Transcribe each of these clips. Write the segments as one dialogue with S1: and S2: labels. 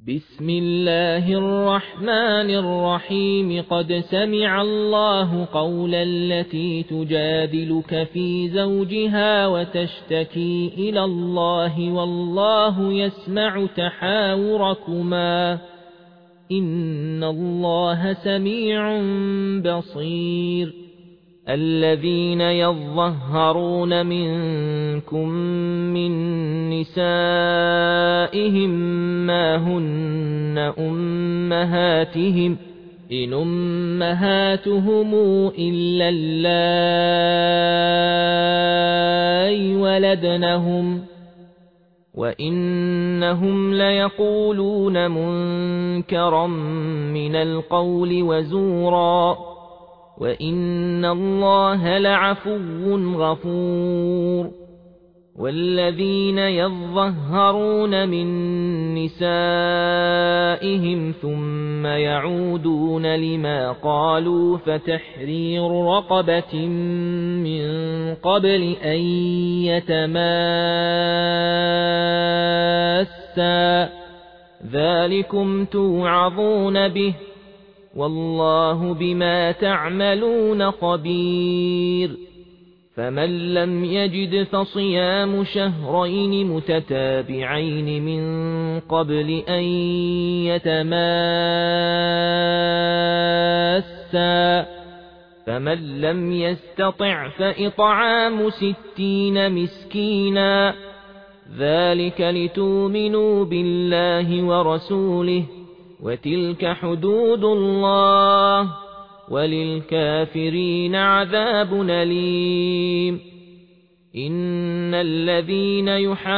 S1: بسم الله الرحمن الرحيم قد سمع الله قول التي تجادلك في زوجها وتشتكي إلى الله والله يسمع تحاوركما إن الله سميع بصير الذين يظهرون منكم من نسائهم ما هن أمهاتهم إن أمهاتهم إلا اللائي ولدنهم وإنهم ليقولون منكرا من القول وزورا وإن الله لعفو غفور والذين يظهرون من نسائهم ثم يعودون لما قالوا فتحرير رقبة من قبل أن يتماسا ذلكم توعظون به والله بما تعملون خبير فمن لم يجد فصيام شهرين متتابعين من قبل أن يتماسا فمن لم يستطع فإطعام 60 مسكينا ذلك لتؤمنوا بالله ورسوله وتلك حدود الله وللكافرين عذاب أليم إن الذين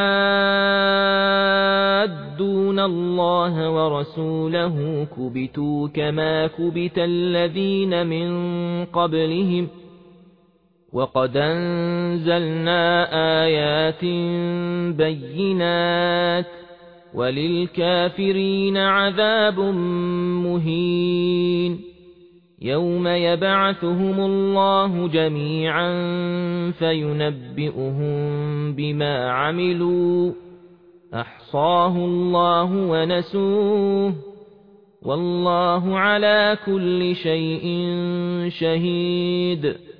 S1: يحادون الله ورسوله كبتوا كما كبت الذين من قبلهم وقد أنزلنا آيات بينات وللكافرين عذاب مهين يوم يبعثهم الله جميعا فينبئهم بما عملوا أحصاه الله ونسوه والله على كل شيء شهيد